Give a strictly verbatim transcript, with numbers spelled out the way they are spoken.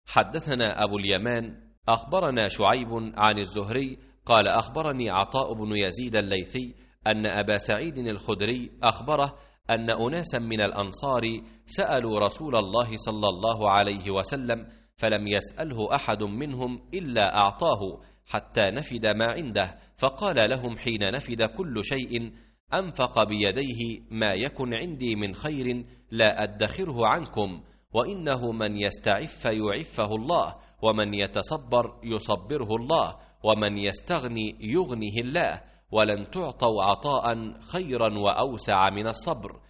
حدثنا أبو اليمان أخبرنا شعيب عن الزهري قال أخبرني عطاء بن يزيد الليثي أن أبا سعيد الخدري أخبره أن أناسا من الأنصار سألوا رسول الله صلى الله عليه وسلم فلم يسأله أحد منهم إلا أعطاه حتى نفد ما عنده، فقال لهم حين نفد كل شيء: أنفق بيديه ما يكن عندي من خير لا أدخره عنكم، وإنه من يستعف يعفه الله، ومن يتصبر يصبره الله، ومن يستغني يغنه الله، ولن تعطوا عطاء خيرا وأوسع من الصبر.